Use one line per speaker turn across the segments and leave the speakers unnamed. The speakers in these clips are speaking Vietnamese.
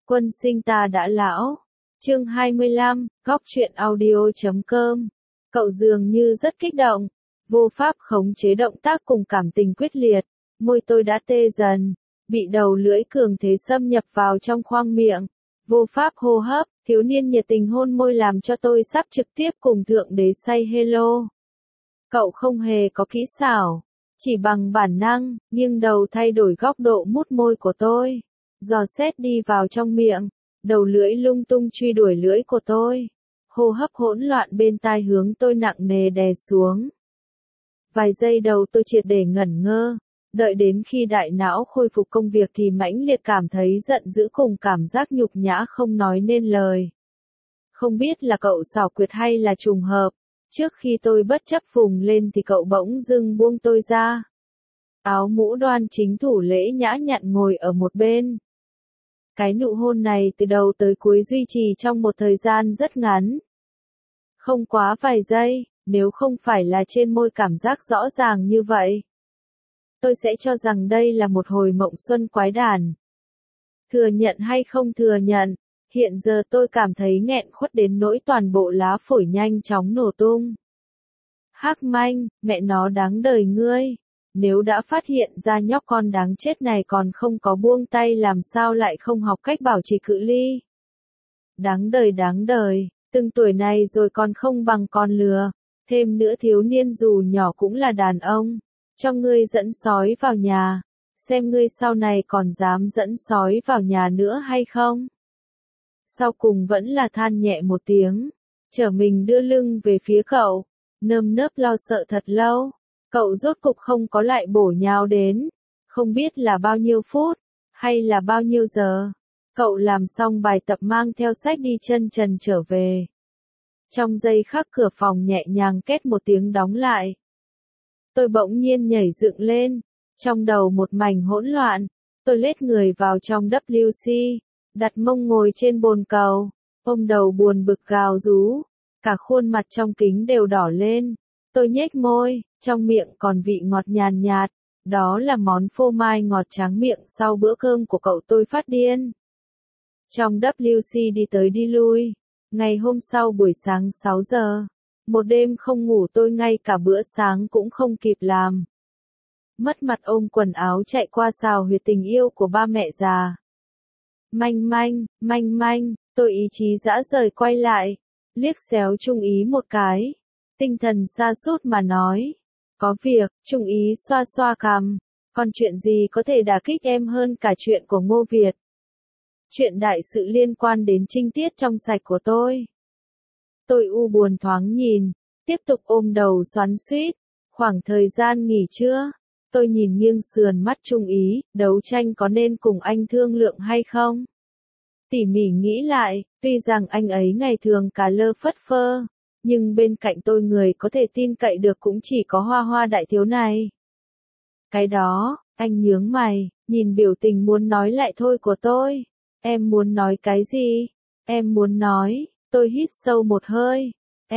Quân sinh ta đã lão. Chương 25, góc truyện audio.com. Cậu dường như rất kích động, vô pháp khống chế động tác cùng cảm tình quyết liệt, môi tôi đã tê dần, bị đầu lưỡi cường thế xâm nhập vào trong khoang miệng, vô pháp hô hấp, thiếu niên nhiệt tình hôn môi làm cho tôi sắp trực tiếp cùng thượng đế say hello. Cậu không hề có kỹ xảo, chỉ bằng bản năng, nghiêng đầu thay đổi góc độ mút môi của tôi, dò xét đi vào trong miệng, đầu lưỡi lung tung truy đuổi lưỡi của tôi, hô hấp hỗn loạn bên tai hướng tôi nặng nề đè xuống. Vài giây đầu tôi triệt để ngẩn ngơ, đợi đến khi đại não khôi phục công việc thì mãnh liệt cảm thấy giận dữ cùng cảm giác nhục nhã không nói nên lời. Không biết là cậu xảo quyệt hay là trùng hợp, trước khi tôi bất chấp vùng lên thì cậu bỗng dưng buông tôi ra. Áo mũ đoan chính thủ lễ nhã nhặn ngồi ở một bên. Cái nụ hôn này từ đầu tới cuối duy trì trong một thời gian rất ngắn. Không quá vài giây, nếu không phải là trên môi cảm giác rõ ràng như vậy. Tôi sẽ cho rằng đây là một hồi mộng xuân quái đản. Thừa nhận hay không thừa nhận, hiện giờ tôi cảm thấy nghẹn khuất đến nỗi toàn bộ lá phổi nhanh chóng nổ tung. Hắc manh, mẹ nó đáng đời ngươi. Nếu đã phát hiện ra nhóc con đáng chết này còn không có buông tay làm sao lại không học cách bảo trì cự ly. Đáng đời, từng tuổi này rồi còn không bằng con lừa, thêm nữa thiếu niên dù nhỏ cũng là đàn ông, cho ngươi dẫn sói vào nhà, xem ngươi sau này còn dám dẫn sói vào nhà nữa hay không. Sau cùng vẫn là than nhẹ một tiếng, trở mình đưa lưng về phía cậu, nơm nớp lo sợ thật lâu. Cậu rốt cục không có lại bổ nhào đến, không biết là bao nhiêu phút, hay là bao nhiêu giờ. Cậu làm xong bài tập mang theo sách đi chân trần trở về. Trong giây khắc cửa phòng nhẹ nhàng két một tiếng đóng lại. Tôi bỗng nhiên nhảy dựng lên, trong đầu một mảnh hỗn loạn, tôi lết người vào trong WC, đặt mông ngồi trên bồn cầu, ôm đầu buồn bực gào rú, cả khuôn mặt trong kính đều đỏ lên. Tôi nhếch môi, trong miệng còn vị ngọt nhàn nhạt, đó là món phô mai ngọt tráng miệng sau bữa cơm của cậu. Tôi phát điên. Trong WC đi tới đi lui, ngày hôm sau buổi sáng 6 giờ, một đêm không ngủ tôi ngay cả bữa sáng cũng không kịp làm. Mất mặt ôm quần áo chạy qua xào huyệt tình yêu của ba mẹ già. Manh, tôi ý chí dã rời quay lại, liếc xéo Trung Ý một cái. Tinh thần sa sút mà nói, có việc. Trung Ý xoa xoa cằm, còn chuyện gì có thể đả kích em hơn cả chuyện của Ngô Việt. Chuyện đại sự liên quan đến trinh tiết trong sạch của tôi. Tôi u buồn thoáng nhìn, tiếp tục ôm đầu xoắn xuýt. Khoảng thời gian nghỉ trưa, tôi nhìn nghiêng sườn mắt Trung Ý, đấu tranh có nên cùng anh thương lượng hay không? Tỉ mỉ nghĩ lại, tuy rằng anh ấy ngày thường cà lơ phất phơ, nhưng bên cạnh tôi người có thể tin cậy được cũng chỉ có Hoa Hoa đại thiếu này. Cái đó, anh nhướng mày, nhìn biểu tình muốn nói lại thôi của tôi. Em muốn nói cái gì? Em muốn nói, tôi hít sâu một hơi.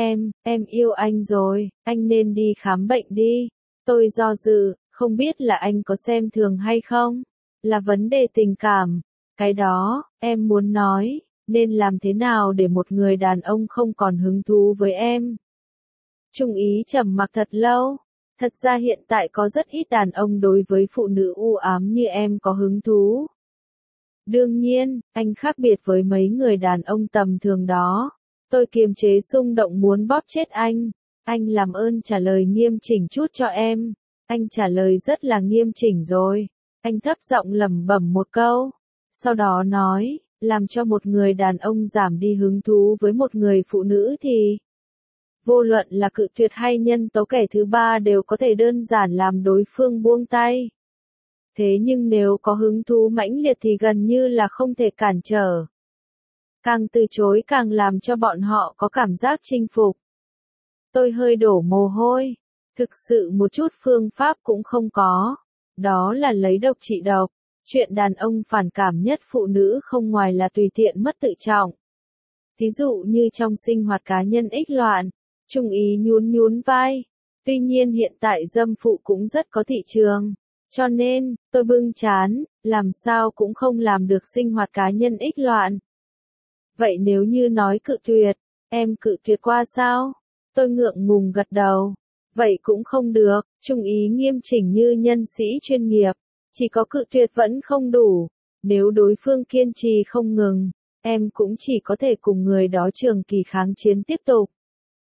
Em yêu anh rồi, anh nên đi khám bệnh đi. Tôi do dự, không biết là anh có xem thường hay không? Là vấn đề tình cảm. Cái đó, em muốn nói. Nên làm thế nào để một người đàn ông không còn hứng thú với em? Trung Ý trầm mặc thật lâu. Thật ra hiện tại có rất ít đàn ông đối với phụ nữ u ám như em có hứng thú. Đương nhiên, anh khác biệt với mấy người đàn ông tầm thường đó. Tôi kiềm chế xung động muốn bóp chết anh. Anh làm ơn trả lời nghiêm chỉnh chút cho em. Anh trả lời rất là nghiêm chỉnh rồi. Anh thấp giọng lẩm bẩm một câu. Sau đó nói, làm cho một người đàn ông giảm đi hứng thú với một người phụ nữ thì vô luận là cự tuyệt hay nhân tố kẻ thứ ba đều có thể đơn giản làm đối phương buông tay. Thế nhưng nếu có hứng thú mãnh liệt thì gần như là không thể cản trở. Càng từ chối càng làm cho bọn họ có cảm giác chinh phục. Tôi hơi đổ mồ hôi. Thực sự một chút phương pháp cũng không có. Đó là lấy độc trị độc. Chuyện đàn ông phản cảm nhất phụ nữ không ngoài là tùy tiện mất tự trọng. Thí dụ như trong sinh hoạt cá nhân ích loạn, Trung Ý nhún vai. Tuy nhiên hiện tại dâm phụ cũng rất có thị trường. Cho nên, tôi bưng trán, làm sao cũng không làm được sinh hoạt cá nhân ích loạn. Vậy nếu như nói cự tuyệt, em cự tuyệt qua sao? Tôi ngượng ngùng gật đầu. Vậy cũng không được, trung ý nghiêm chỉnh như nhân sĩ chuyên nghiệp. Chỉ có cự tuyệt vẫn không đủ. Nếu đối phương kiên trì không ngừng, em cũng chỉ có thể cùng người đó trường kỳ kháng chiến tiếp tục.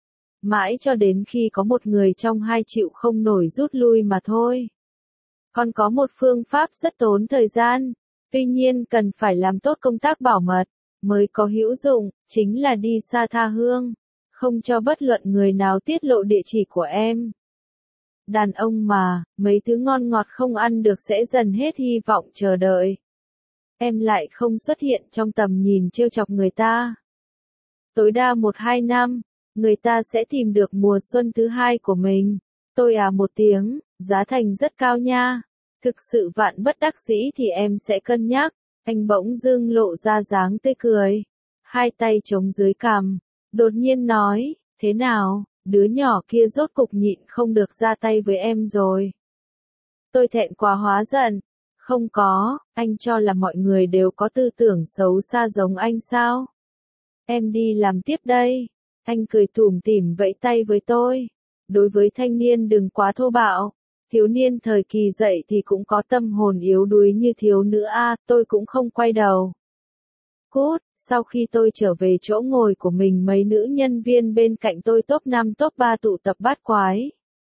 Mãi cho đến khi có một người trong hai chịu không nổi rút lui mà thôi. Còn có một phương pháp rất tốn thời gian, tuy nhiên cần phải làm tốt công tác bảo mật, mới có hữu dụng, chính là đi xa tha hương, không cho bất luận người nào tiết lộ địa chỉ của em. Đàn ông mà, mấy thứ ngon ngọt không ăn được sẽ dần hết hy vọng chờ đợi. Em lại không xuất hiện trong tầm nhìn trêu chọc người ta. Tối đa 1-2 năm, người ta sẽ tìm được mùa xuân thứ hai của mình. Tôi một tiếng, giá thành rất cao nha. Thực sự vạn bất đắc dĩ thì em sẽ cân nhắc. Anh bỗng dưng lộ ra dáng tươi cười. Hai tay chống dưới cằm. Đột nhiên nói, thế nào, đứa nhỏ kia rốt cục nhịn không được ra tay với em rồi. Tôi thẹn quá hóa giận. Không có, anh cho là mọi người đều có tư tưởng xấu xa giống anh sao? Em đi làm tiếp đây. Anh cười tủm tỉm vẫy tay với tôi. Đối với thanh niên đừng quá thô bạo. Thiếu niên thời kỳ dậy thì cũng có tâm hồn yếu đuối như thiếu nữ tôi cũng không quay đầu. Cút, sau khi tôi trở về chỗ ngồi của mình mấy nữ nhân viên bên cạnh tôi top 5 top 3 tụ tập bát quái.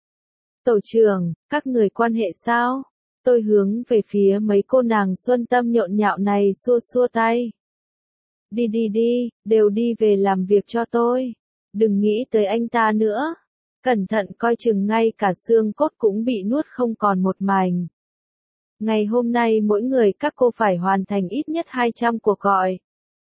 Tổ trưởng, các người quan hệ sao? Tôi hướng về phía mấy cô nàng xuân tâm nhộn nhạo này xua xua tay. Đi đi đi, đều đi về làm việc cho tôi. Đừng nghĩ tới anh ta nữa. Cẩn thận coi chừng ngay cả xương cốt cũng bị nuốt không còn một mảnh. Ngày hôm nay mỗi người các cô phải hoàn thành ít nhất 200 cuộc gọi.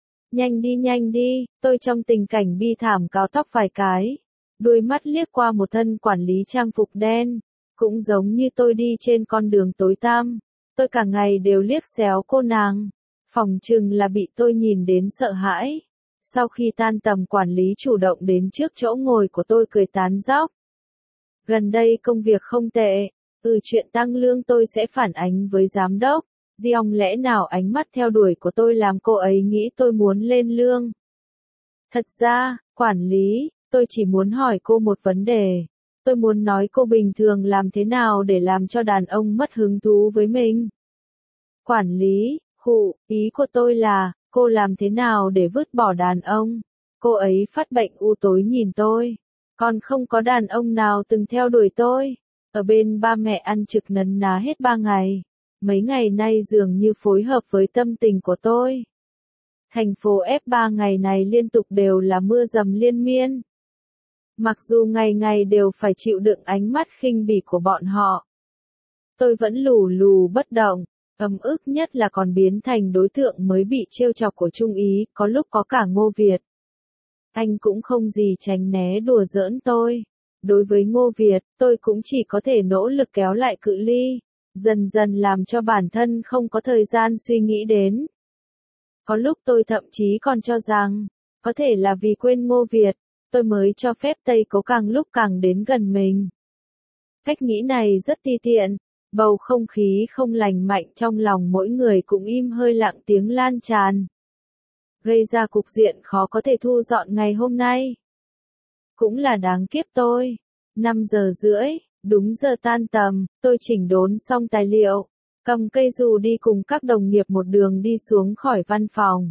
Nhanh đi, tôi trong tình cảnh bi thảm cào tóc vài cái. Đôi mắt liếc qua một thân quản lý trang phục đen. Cũng giống như tôi đi trên con đường tối tăm. Tôi cả ngày đều liếc xéo cô nàng. Phòng chừng là bị tôi nhìn đến sợ hãi. Sau khi tan tầm quản lý chủ động đến trước chỗ ngồi của tôi cười tán dóc. Gần đây công việc không tệ. Chuyện tăng lương tôi sẽ phản ánh với giám đốc. Giọng lẽ nào ánh mắt theo đuổi của tôi làm cô ấy nghĩ tôi muốn lên lương. Thật ra, quản lý, tôi chỉ muốn hỏi cô một vấn đề. Tôi muốn nói cô bình thường làm thế nào để làm cho đàn ông mất hứng thú với mình. Quản lý, ý của tôi là, cô làm thế nào để vứt bỏ đàn ông. Cô ấy phát bệnh u tối nhìn tôi. Còn không có đàn ông nào từng theo đuổi tôi. Ở bên ba mẹ ăn trực nấn ná hết 3 ngày. Mấy ngày nay dường như phối hợp với tâm tình của tôi. Thành phố F3 ngày này liên tục đều là mưa dầm liên miên. Mặc dù ngày ngày đều phải chịu đựng ánh mắt khinh bỉ của bọn họ. Tôi vẫn lù lù bất động, ấm ức nhất là còn biến thành đối tượng mới bị trêu chọc của Trung Ý, có lúc có cả Ngô Việt. Anh cũng không gì tránh né đùa giỡn tôi. Đối với Ngô Việt, tôi cũng chỉ có thể nỗ lực kéo lại cự ly, dần dần làm cho bản thân không có thời gian suy nghĩ đến. Có lúc tôi thậm chí còn cho rằng, có thể là vì quên Ngô Việt, tôi mới cho phép Tây Cố càng lúc càng đến gần mình. Cách nghĩ này rất ti tiện, bầu không khí không lành mạnh trong lòng mỗi người cũng im hơi lặng tiếng lan tràn. Gây ra cục diện khó có thể thu dọn ngày hôm nay. Cũng là đáng kiếp tôi. 5 giờ rưỡi, đúng giờ tan tầm, tôi chỉnh đốn xong tài liệu, cầm cây dù đi cùng các đồng nghiệp một đường đi xuống khỏi văn phòng.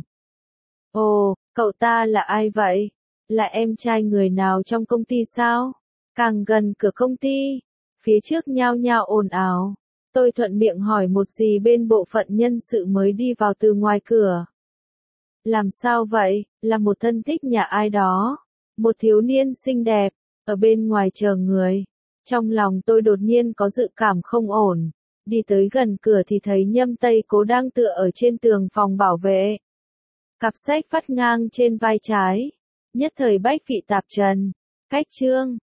Ồ, cậu ta là ai vậy? Là em trai người nào trong công ty sao? Càng gần cửa công ty, phía trước nhao nhao ồn ào. Tôi thuận miệng hỏi một gì bên bộ phận nhân sự mới đi vào từ ngoài cửa. Làm sao vậy? Là một thân thích nhà ai đó. Một thiếu niên xinh đẹp, ở bên ngoài chờ người. Trong lòng tôi đột nhiên có dự cảm không ổn. Đi tới gần cửa thì thấy Nhâm Tây Cố đang tựa ở trên tường phòng bảo vệ. Cặp sách vắt ngang trên vai trái. Nhất thời bách vị tạp trần. Cách chương.